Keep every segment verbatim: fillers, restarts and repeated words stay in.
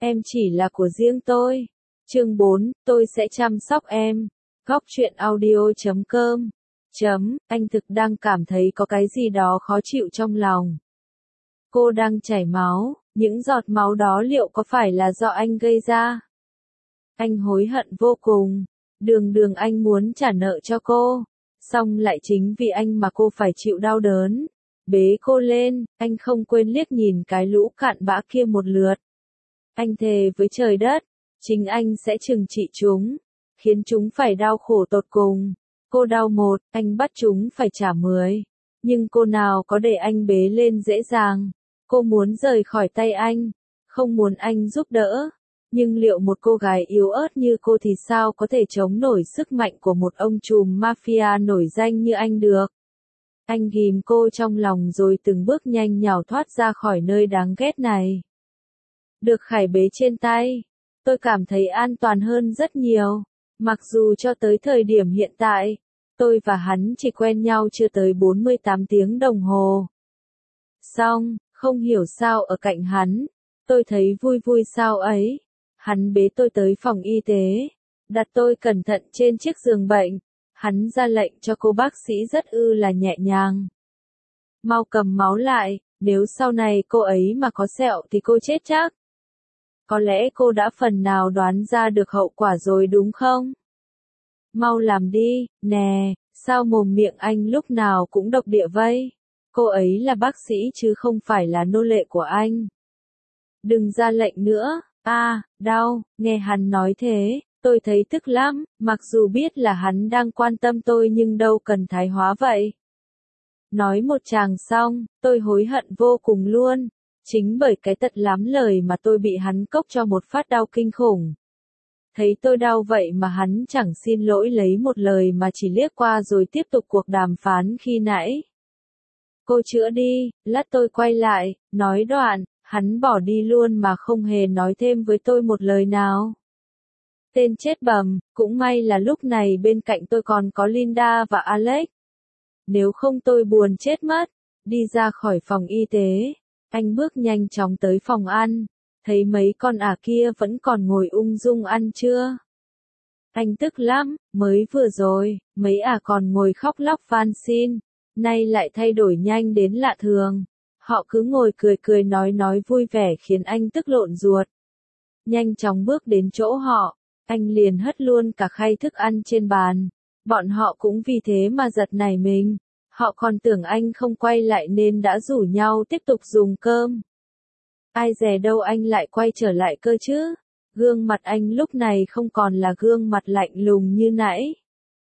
em chỉ là của riêng tôi. Chương bốn, tôi sẽ chăm sóc em. Góc truyện audio chấm com. Chấm, anh thực đang cảm thấy có cái gì đó khó chịu trong lòng. Cô đang chảy máu, những giọt máu đó liệu có phải là do anh gây ra? Anh hối hận vô cùng. Đường đường anh muốn trả nợ cho cô. Xong lại chính vì anh mà cô phải chịu đau đớn. Bế cô lên, anh không quên liếc nhìn cái lũ cặn bã kia một lượt. Anh thề với trời đất, chính anh sẽ trừng trị chúng, khiến chúng phải đau khổ tột cùng. Cô đau một, anh bắt chúng phải trả mười. Nhưng cô nào có để anh bế lên dễ dàng. Cô muốn rời khỏi tay anh, không muốn anh giúp đỡ. Nhưng liệu một cô gái yếu ớt như cô thì sao có thể chống nổi sức mạnh của một ông trùm mafia nổi danh như anh được? Anh ghìm cô trong lòng rồi từng bước nhanh nhảu thoát ra khỏi nơi đáng ghét này. Được Khải bế trên tay, tôi cảm thấy an toàn hơn rất nhiều. Mặc dù cho tới thời điểm hiện tại, tôi và hắn chỉ quen nhau chưa tới bốn mươi tám tiếng đồng hồ. Xong, không hiểu sao ở cạnh hắn, tôi thấy vui vui sao ấy. Hắn bế tôi tới phòng y tế, đặt tôi cẩn thận trên chiếc giường bệnh. Hắn ra lệnh cho cô bác sĩ rất ư là nhẹ nhàng. Mau cầm máu lại, nếu sau này cô ấy mà có sẹo thì cô chết chắc. Có lẽ cô đã phần nào đoán ra được hậu quả rồi đúng không? Mau làm đi, nè, sao mồm miệng anh lúc nào cũng độc địa vậy? Cô ấy là bác sĩ chứ không phải là nô lệ của anh. Đừng ra lệnh nữa, à, đau, nghe hắn nói thế. Tôi thấy tức lắm, mặc dù biết là hắn đang quan tâm tôi nhưng đâu cần thái hóa vậy. Nói một tràng xong, tôi hối hận vô cùng luôn. Chính bởi cái tật lắm lời mà tôi bị hắn cốc cho một phát đau kinh khủng. Thấy tôi đau vậy mà hắn chẳng xin lỗi lấy một lời mà chỉ liếc qua rồi tiếp tục cuộc đàm phán khi nãy. Cô chữa đi, lát tôi quay lại, nói đoạn, hắn bỏ đi luôn mà không hề nói thêm với tôi một lời nào. Tên chết bầm, cũng may là lúc này bên cạnh tôi còn có Linda và Alex. Nếu không tôi buồn chết mất. Đi ra khỏi phòng y tế, anh bước nhanh chóng tới phòng ăn, thấy mấy con ả kia vẫn còn ngồi ung dung ăn trưa. Anh tức lắm, mới vừa rồi, mấy ả còn ngồi khóc lóc van xin, nay lại thay đổi nhanh đến lạ thường. Họ cứ ngồi cười cười nói nói vui vẻ khiến anh tức lộn ruột. Nhanh chóng bước đến chỗ họ. Anh liền hất luôn cả khay thức ăn trên bàn. Bọn họ cũng vì thế mà giật nảy mình. Họ còn tưởng anh không quay lại nên đã rủ nhau tiếp tục dùng cơm. Ai dè đâu anh lại quay trở lại cơ chứ. Gương mặt anh lúc này không còn là gương mặt lạnh lùng như nãy.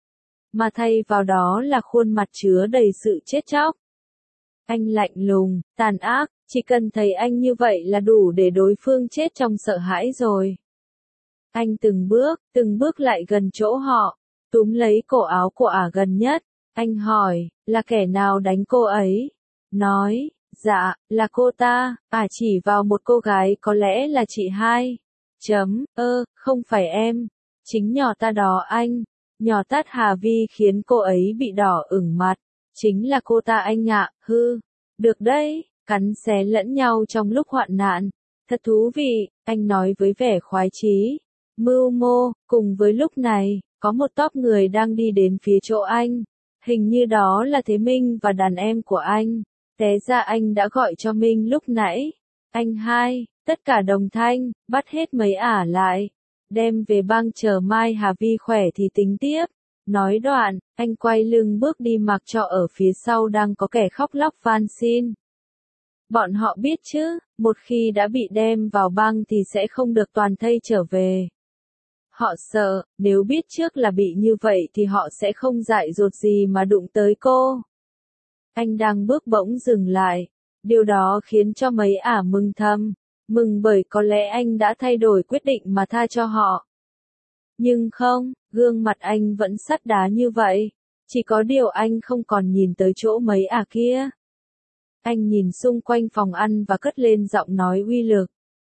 Mà thay vào đó là khuôn mặt chứa đầy sự chết chóc. Anh lạnh lùng, tàn ác, chỉ cần thấy anh như vậy là đủ để đối phương chết trong sợ hãi rồi. Anh từng bước, từng bước lại gần chỗ họ, túm lấy cổ áo của ả gần nhất. Anh hỏi, là kẻ nào đánh cô ấy? Nói, dạ, là cô ta. Ả chỉ vào một cô gái có lẽ là chị hai. Chấm, ơ, không phải em. Chính nhỏ ta đó anh. Nhỏ tát Hà Vi khiến cô ấy bị đỏ ửng mặt. Chính là cô ta anh ạ, hư. Được đấy, cắn xé lẫn nhau trong lúc hoạn nạn. Thật thú vị, anh nói với vẻ khoái chí. Mưu mô, cùng với lúc này, có một tốp người đang đi đến phía chỗ anh. Hình như đó là Thế Minh và đàn em của anh. Té ra anh đã gọi cho Minh lúc nãy. Anh hai, tất cả đồng thanh, bắt hết mấy ả lại. Đem về băng chờ mai Hà Vi khỏe thì tính tiếp. Nói đoạn, anh quay lưng bước đi mặc cho ở phía sau đang có kẻ khóc lóc van xin. Bọn họ biết chứ, một khi đã bị đem vào băng thì sẽ không được toàn thây trở về. Họ sợ, nếu biết trước là bị như vậy thì họ sẽ không dại dột gì mà đụng tới cô. Anh đang bước bỗng dừng lại. Điều đó khiến cho mấy ả mừng thầm. Mừng bởi có lẽ anh đã thay đổi quyết định mà tha cho họ. Nhưng không, gương mặt anh vẫn sắt đá như vậy. Chỉ có điều anh không còn nhìn tới chỗ mấy ả kia. Anh nhìn xung quanh phòng ăn và cất lên giọng nói uy lực.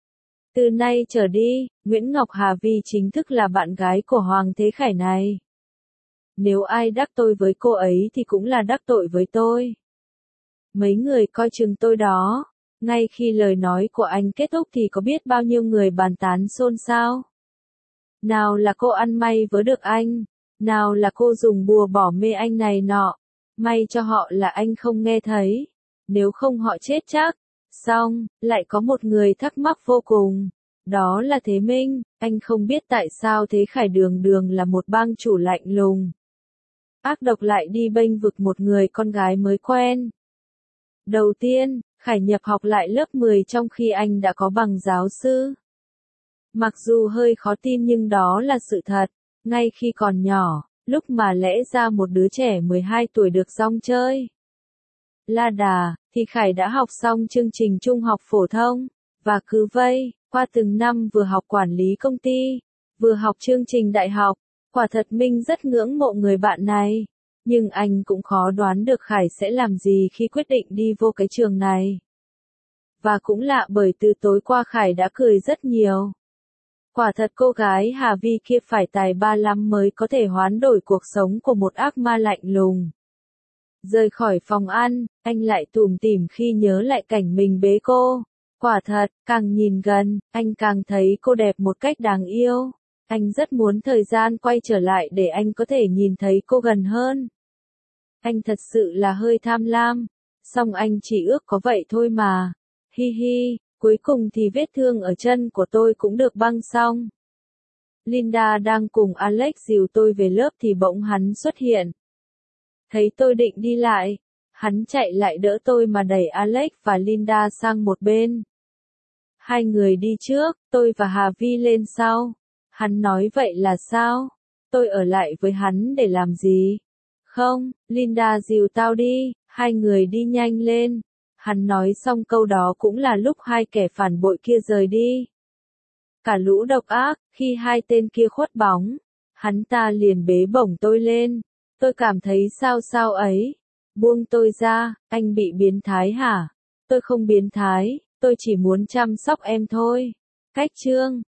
Từ nay trở đi, Nguyễn Ngọc Hà Vi chính thức là bạn gái của Hoàng Thế Khải này. Nếu ai đắc tội với cô ấy thì cũng là đắc tội với tôi. Mấy người coi chừng tôi đó. Ngay khi lời nói của anh kết thúc thì có biết bao nhiêu người bàn tán xôn xao. Nào là cô ăn may vớ được anh, nào là cô dùng bùa bỏ mê anh này nọ. May cho họ là anh không nghe thấy, nếu không họ chết chắc. Xong, lại có một người thắc mắc vô cùng. Đó là Thế Minh, anh không biết tại sao Thế Khải đường đường là một bang chủ lạnh lùng. Ác độc lại đi bênh vực một người con gái mới quen. Đầu tiên, Khải nhập học lại lớp mười trong khi anh đã có bằng giáo sư. Mặc dù hơi khó tin nhưng đó là sự thật, ngay khi còn nhỏ, lúc mà lẽ ra một đứa trẻ mười hai tuổi được rong chơi la đà, thì Khải đã học xong chương trình trung học phổ thông, và cứ vây, qua từng năm vừa học quản lý công ty, vừa học chương trình đại học. Quả thật Minh rất ngưỡng mộ người bạn này, nhưng anh cũng khó đoán được Khải sẽ làm gì khi quyết định đi vô cái trường này. Và cũng lạ bởi từ tối qua Khải đã cười rất nhiều. Quả thật cô gái Hà Vi kia phải tài ba lắm mới có thể hoán đổi cuộc sống của một ác ma lạnh lùng. Rời khỏi phòng ăn, anh lại tủm tỉm khi nhớ lại cảnh mình bế cô. Quả thật, càng nhìn gần, anh càng thấy cô đẹp một cách đáng yêu. Anh rất muốn thời gian quay trở lại để anh có thể nhìn thấy cô gần hơn. Anh thật sự là hơi tham lam, song anh chỉ ước có vậy thôi mà. Hi hi, cuối cùng thì vết thương ở chân của tôi cũng được băng xong. Linda đang cùng Alex dìu tôi về lớp thì bỗng hắn xuất hiện. Thấy tôi định đi lại, hắn chạy lại đỡ tôi mà đẩy Alex và Linda sang một bên. Hai người đi trước, tôi và Hà Vi lên sau. Hắn nói vậy là sao? Tôi ở lại với hắn để làm gì? Không, Linda dìu tao đi, hai người đi nhanh lên. Hắn nói xong câu đó cũng là lúc hai kẻ phản bội kia rời đi. Cả lũ độc ác, khi hai tên kia khuất bóng, hắn ta liền bế bổng tôi lên. Tôi cảm thấy sao sao ấy. Buông tôi ra, anh bị biến thái hả? Tôi không biến thái, tôi chỉ muốn chăm sóc em thôi. Cách chương